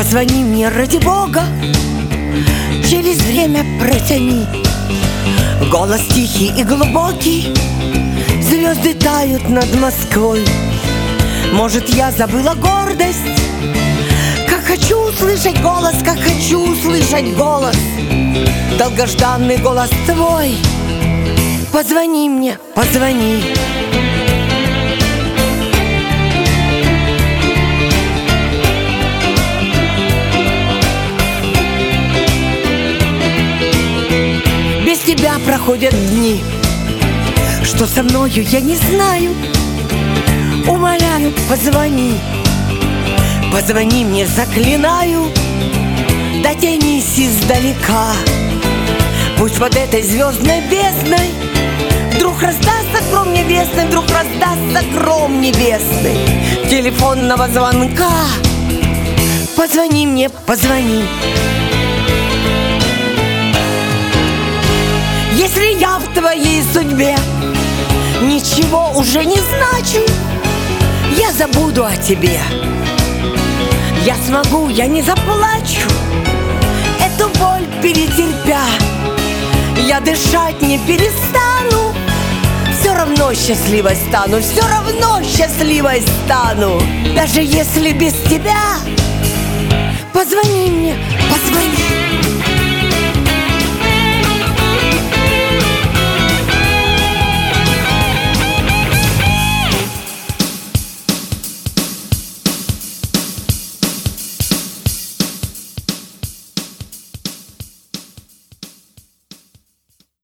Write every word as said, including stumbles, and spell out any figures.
Позвони мне, ради Бога, через время протяни. Голос тихий и глубокий, звезды тают над Москвой. Может, я забыла гордость, как хочу услышать голос, как хочу услышать голос, долгожданный голос твой. Позвони мне, позвони. Без тебя проходят дни, что со мною я не знаю. Умоляю, позвони, позвони мне, заклинаю. Дотянись издалека, пусть под этой звездной бездной вдруг раздастся гром небесный, вдруг раздастся гром небесный телефонного звонка. Позвони мне, позвони. Если я в твоей судьбе ничего уже не значу, я забуду о тебе. Я смогу, я не заплачу, эту боль перетерпя. Я дышать не перестану, все равно счастливой стану, все равно счастливой стану. Даже если без тебя. Позвони мне, позвони.